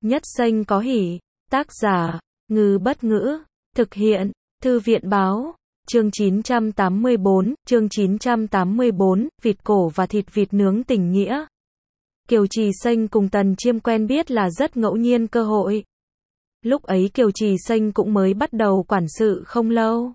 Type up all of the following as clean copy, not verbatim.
Nhất Xanh có hỉ. Tác giả, Ngư Bất Ngữ. Thực hiện, Thư viện Báo. Chương 984, vịt cổ và thịt vịt nướng tình nghĩa. Kiều Trì Xanh cùng Tần Chiêm quen biết là rất ngẫu nhiên cơ hội. Lúc ấy Kiều Trì Xanh cũng mới bắt đầu quản sự không lâu.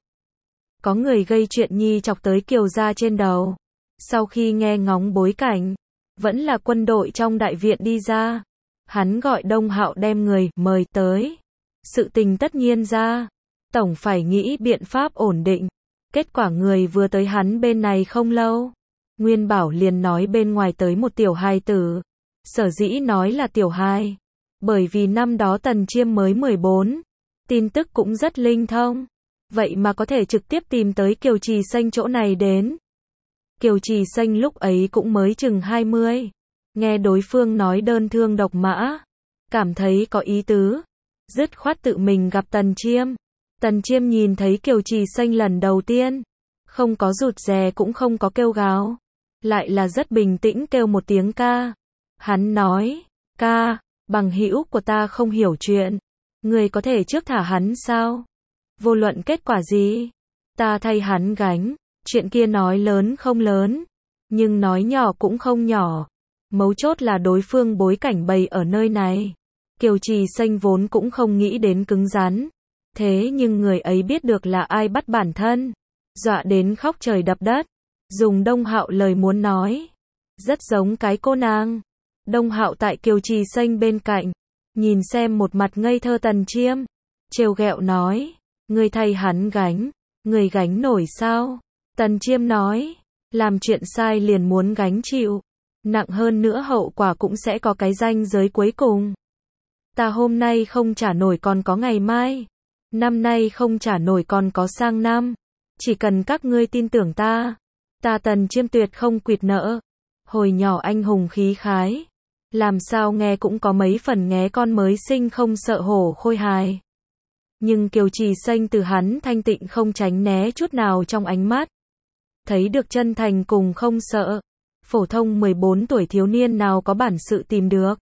Có người gây chuyện nhi chọc tới Kiều gia trên đầu. Sau khi nghe ngóng bối cảnh, vẫn là quân đội trong đại viện đi ra. Hắn gọi Đông Hạo đem người mời tới. Sự tình tất nhiên ra, tổng phải nghĩ biện pháp ổn định. Kết quả người vừa tới hắn bên này không lâu, Nguyên Bảo liền nói bên ngoài tới một tiểu hài tử. Sở dĩ nói là tiểu hài, bởi vì năm đó Tần Chiêm mới 14, tin tức cũng rất linh thông. Vậy mà có thể trực tiếp tìm tới Kiều Trì Xanh chỗ này đến. Kiều Trì Xanh lúc ấy cũng mới chừng 20. Nghe đối phương nói đơn thương độc mã, cảm thấy có ý tứ, dứt khoát tự mình gặp Tần Chiêm. Tần Chiêm nhìn thấy Kiều Trì Xanh lần đầu tiên, không có rụt rè cũng không có kêu gào, lại là rất bình tĩnh kêu một tiếng ca. Hắn nói, ca, bằng hữu của ta không hiểu chuyện, người có thể trước thả hắn sao? Vô luận kết quả gì, ta thay hắn gánh. Chuyện kia nói lớn không lớn, nhưng nói nhỏ cũng không nhỏ. Mấu chốt là đối phương bối cảnh bày ở nơi này. Kiều Trì Xanh vốn cũng không nghĩ đến cứng rắn. Thế nhưng người ấy biết được là ai bắt bản thân, dọa đến khóc trời đập đất. Dùng Đông Hạo lời muốn nói, rất giống cái cô nàng. Đông Hạo tại Kiều Trì Xanh bên cạnh, nhìn xem một mặt ngây thơ Tần Chiêm, trêu ghẹo nói, người thay hắn gánh, người gánh nổi sao? Tần Chiêm nói, làm chuyện sai liền muốn gánh chịu, nặng hơn nữa hậu quả cũng sẽ có cái ranh giới cuối cùng. Ta hôm nay không trả nổi còn có ngày mai, năm nay không trả nổi còn có sang năm, chỉ cần các ngươi tin tưởng ta Tần Chiêm tuyệt không quỵt nợ. Hồi nhỏ anh hùng khí khái, làm sao nghe cũng có mấy phần nghé con mới sinh không sợ hổ khôi hài. Nhưng Kiều Trì Xanh từ hắn thanh tịnh không tránh né chút nào trong ánh mắt. Thấy được chân thành cùng không sợ. Phổ thông 14 tuổi thiếu niên nào có bản sự tìm được.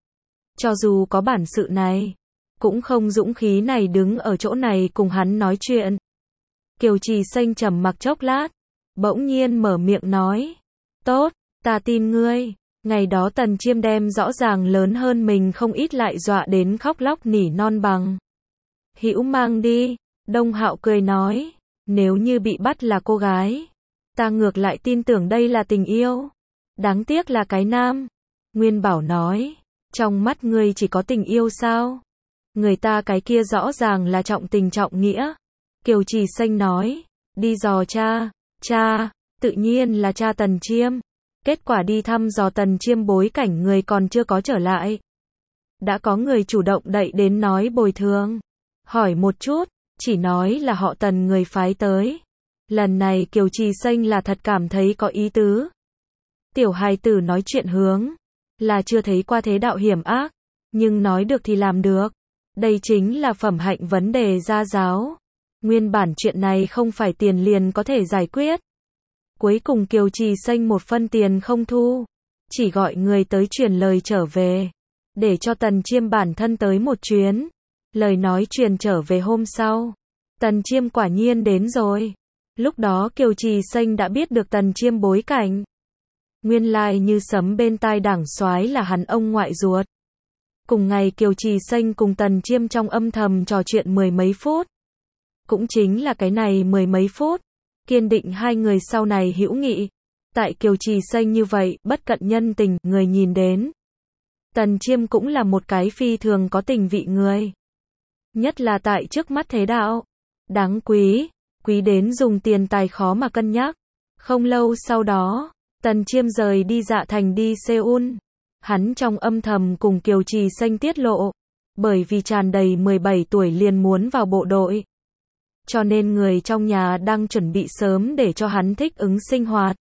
Cho dù có bản sự này, cũng không dũng khí này đứng ở chỗ này cùng hắn nói chuyện. Kiều Trì Xanh trầm mặc chốc lát, bỗng nhiên mở miệng nói, tốt, ta tin ngươi. Ngày đó Tần Chiêm đem rõ ràng lớn hơn mình không ít lại dọa đến khóc lóc nỉ non bằng. Hữu mang đi. Đông Hạo cười nói, nếu như bị bắt là cô gái, ta ngược lại tin tưởng đây là tình yêu. Đáng tiếc là cái nam. Nguyên Bảo nói, trong mắt ngươi chỉ có tình yêu sao? Người ta cái kia rõ ràng là trọng tình trọng nghĩa. Kiều Trì Xanh nói, đi dò cha, tự nhiên là cha Tần Chiêm. Kết quả đi thăm dò Tần Chiêm bối cảnh người còn chưa có trở lại. Đã có người chủ động đậy đến nói bồi thường. Hỏi một chút, chỉ nói là họ Tần người phái tới. Lần này Kiều Trì Xanh là thật cảm thấy có ý tứ. Tiểu hài tử nói chuyện hướng, là chưa thấy qua thế đạo hiểm ác, nhưng nói được thì làm được. Đây chính là phẩm hạnh vấn đề gia giáo. Nguyên bản chuyện này không phải tiền liền có thể giải quyết. Cuối cùng Kiều Trì Xanh một phân tiền không thu, chỉ gọi người tới truyền lời trở về, để cho Tần Chiêm bản thân tới một chuyến. Lời nói truyền trở về hôm sau, Tần Chiêm quả nhiên đến rồi. Lúc đó Kiều Trì Xanh đã biết được Tần Chiêm bối cảnh. Nguyên lai như sấm bên tai đảng soái là hắn ông ngoại ruột. Cùng ngày Kiều Trì Xanh cùng Tần Chiêm trong âm thầm trò chuyện mười mấy phút. Cũng chính là cái này mười mấy phút, kiên định hai người sau này hữu nghị. Tại Kiều Trì Xanh như vậy, bất cận nhân tình, người nhìn đến. Tần Chiêm cũng là một cái phi thường có tình vị người. Nhất là tại trước mắt thế đạo. Đáng quý, quý đến dùng tiền tài khó mà cân nhắc. Không lâu sau đó, Tần Chiêm rời đi Dạ Thành đi Seoul. Hắn trong âm thầm cùng Kiều Trì Xanh tiết lộ. Bởi vì tràn đầy 17 tuổi liền muốn vào bộ đội. Cho nên người trong nhà đang chuẩn bị sớm để cho hắn thích ứng sinh hoạt.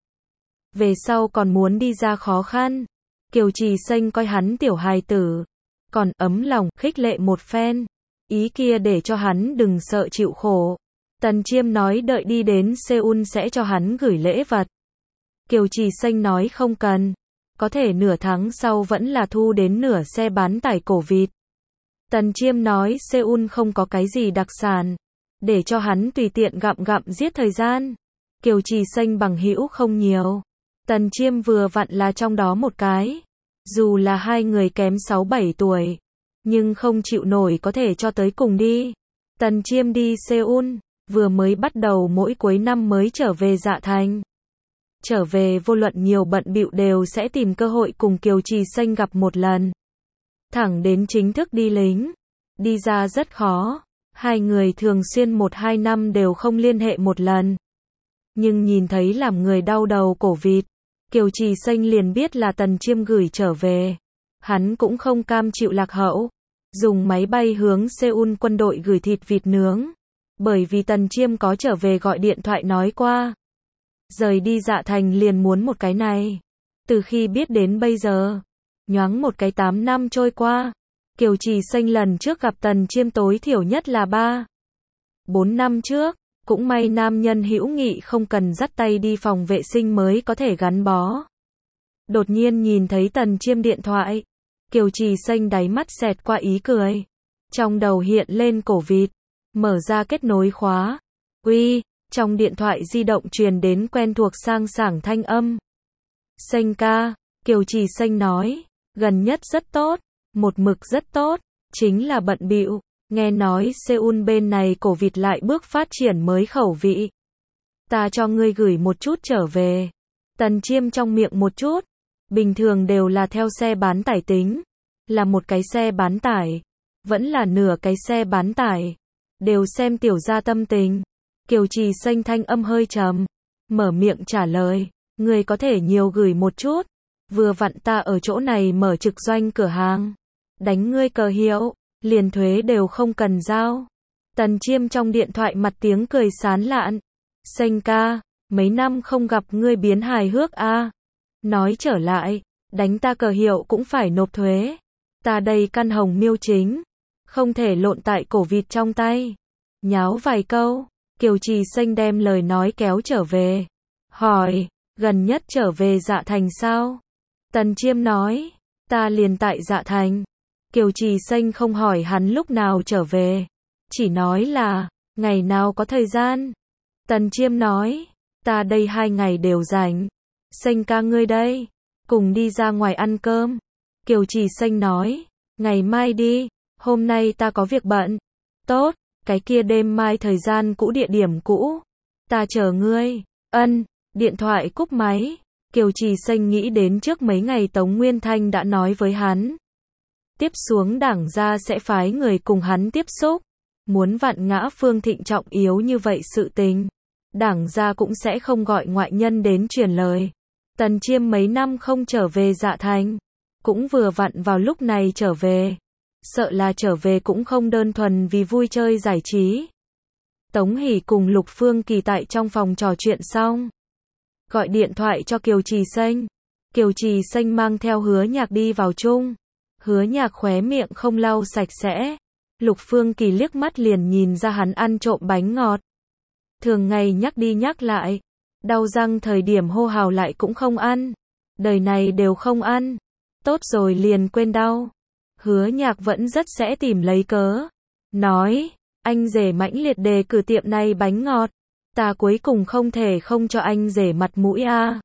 Về sau còn muốn đi ra khó khăn. Kiều Trì Xanh coi hắn tiểu hài tử, còn ấm lòng khích lệ một phen. Ý kia để cho hắn đừng sợ chịu khổ. Tần Chiêm nói đợi đi đến Seoul sẽ cho hắn gửi lễ vật. Kiều Trì Xanh nói không cần. Có thể nửa tháng sau vẫn là thu đến nửa xe bán tải cổ vịt. Tần Chiêm nói Seoul không có cái gì đặc sản, để cho hắn tùy tiện gặm gặm giết thời gian. Kiều Trì Xanh bằng hữu không nhiều. Tần Chiêm vừa vặn là trong đó một cái. Dù là hai người kém 6-7 tuổi, nhưng không chịu nổi có thể cho tới cùng đi. Tần Chiêm đi Seoul, vừa mới bắt đầu mỗi cuối năm mới trở về Dạ Thành. Trở về vô luận nhiều bận bịu đều sẽ tìm cơ hội cùng Kiều Trì Xanh gặp một lần. Thẳng đến chính thức đi lính, đi ra rất khó. Hai người thường xuyên 1-2 năm đều không liên hệ một lần. Nhưng nhìn thấy làm người đau đầu cổ vịt, Kiều Trì Xanh liền biết là Tần Chiêm gửi trở về. Hắn cũng không cam chịu lạc hậu, dùng máy bay hướng Seoul quân đội gửi thịt vịt nướng. Bởi vì Tần Chiêm có trở về gọi điện thoại nói qua. Rời đi Dạ Thành liền muốn một cái này. Từ khi biết đến bây giờ, nhoáng một cái 8 năm trôi qua. Kiều Trì Xanh lần trước gặp Tần Chiêm tối thiểu nhất là 3-4 năm trước. Cũng may nam nhân hữu nghị không cần dắt tay đi phòng vệ sinh mới có thể gắn bó. Đột nhiên nhìn thấy Tần Chiêm điện thoại, Kiều Trì Xanh đáy mắt xẹt qua ý cười. Trong đầu hiện lên cổ vịt, mở ra kết nối khóa. Uy, trong điện thoại di động truyền đến quen thuộc sang sảng thanh âm. Xanh ca, Kiều Trì Xanh nói, gần nhất rất tốt, một mực rất tốt, chính là bận bịu. Nghe nói Seoul bên này cổ vịt lại bước phát triển mới khẩu vị. Ta cho ngươi gửi một chút trở về. Tần Chiêm trong miệng một chút. Bình thường đều là theo xe bán tải tính. Là một cái xe bán tải. Vẫn là nửa cái xe bán tải. Đều xem tiểu gia tâm tình. Kiều Trì Xanh thanh âm hơi trầm. Mở miệng trả lời. Ngươi có thể nhiều gửi một chút. Vừa vặn ta ở chỗ này mở trực doanh cửa hàng. Đánh ngươi cờ hiệu. Liền thuế đều không cần giao. Tần Chiêm trong điện thoại mặt tiếng cười sán lạn. Xanh ca, mấy năm không gặp ngươi biến hài hước a. Nói trở lại, đánh ta cờ hiệu cũng phải nộp thuế. Ta đây căn hồng miêu chính, không thể lộn tại cổ vịt trong tay. Nháo vài câu, Kiều Trì Xanh đem lời nói kéo trở về. Hỏi, gần nhất trở về Dạ Thành sao? Tần Chiêm nói, ta liền tại Dạ Thành. Kiều Trì Xanh không hỏi hắn lúc nào trở về, chỉ nói là, ngày nào có thời gian. Tần Chiêm nói, ta đây 2 ngày đều rảnh. Xanh ca ngươi đây, cùng đi ra ngoài ăn cơm. Kiều Trì Xanh nói, ngày mai đi, hôm nay ta có việc bận. Tốt, cái kia đêm mai thời gian cũ địa điểm cũ. Ta chờ ngươi. Ân, điện thoại cúp máy. Kiều Trì Xanh nghĩ đến trước mấy ngày Tống Nguyên Thanh đã nói với hắn. Tiếp xuống Đảng gia sẽ phái người cùng hắn tiếp xúc. Muốn vặn ngã Phương Thịnh trọng yếu như vậy sự tình. Đảng gia cũng sẽ không gọi ngoại nhân đến truyền lời. Tần Chiêm mấy năm không trở về Dạ Thành. Cũng vừa vặn vào lúc này trở về. Sợ là trở về cũng không đơn thuần vì vui chơi giải trí. Tống Hỷ cùng Lục Phương Kỳ tại trong phòng trò chuyện xong. Gọi điện thoại cho Kiều Trì Xanh. Kiều Trì Xanh mang theo Hứa Nhạc đi vào chung. Hứa Nhạc khóe miệng không lau sạch sẽ. Lục Phương Kỳ liếc mắt liền nhìn ra hắn ăn trộm bánh ngọt. Thường ngày nhắc đi nhắc lại. Đau răng thời điểm hô hào lại cũng không ăn. Đời này đều không ăn. Tốt rồi liền quên đau. Hứa Nhạc vẫn rất sẽ tìm lấy cớ. Nói, anh rể mãnh liệt đề cử tiệm này bánh ngọt. Ta cuối cùng không thể không cho anh rể mặt mũi a.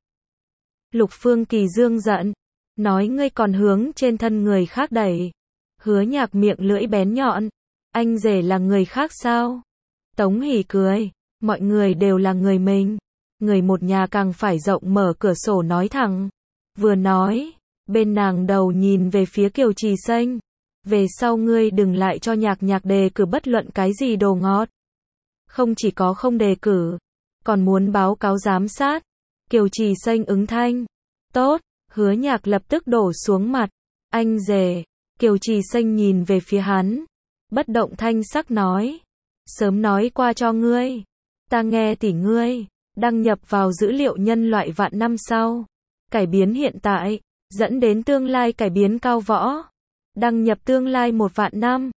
Lục Phương Kỳ dương giận. Nói ngươi còn hướng trên thân người khác đẩy. Hứa Nhạc miệng lưỡi bén nhọn. Anh rể là người khác sao? Tống Hỷ cười. Mọi người đều là người mình. Người một nhà càng phải rộng mở cửa sổ nói thẳng. Vừa nói, bên nàng đầu nhìn về phía Kiều Trì Xanh. Về sau ngươi đừng lại cho Nhạc đề cử bất luận cái gì đồ ngọt. Không chỉ có không đề cử, còn muốn báo cáo giám sát. Kiều Trì Xanh ứng thanh. Tốt, Hứa Nhạc lập tức đổ xuống mặt. Anh rể. Kiều Trì Xanh nhìn về phía hắn. Bất động thanh sắc nói. Sớm nói qua cho ngươi. Ta nghe tỷ ngươi. Đăng nhập vào dữ liệu nhân loại vạn năm sau. Cải biến hiện tại. Dẫn đến tương lai cải biến cao võ. Đăng nhập tương lai 1 vạn năm.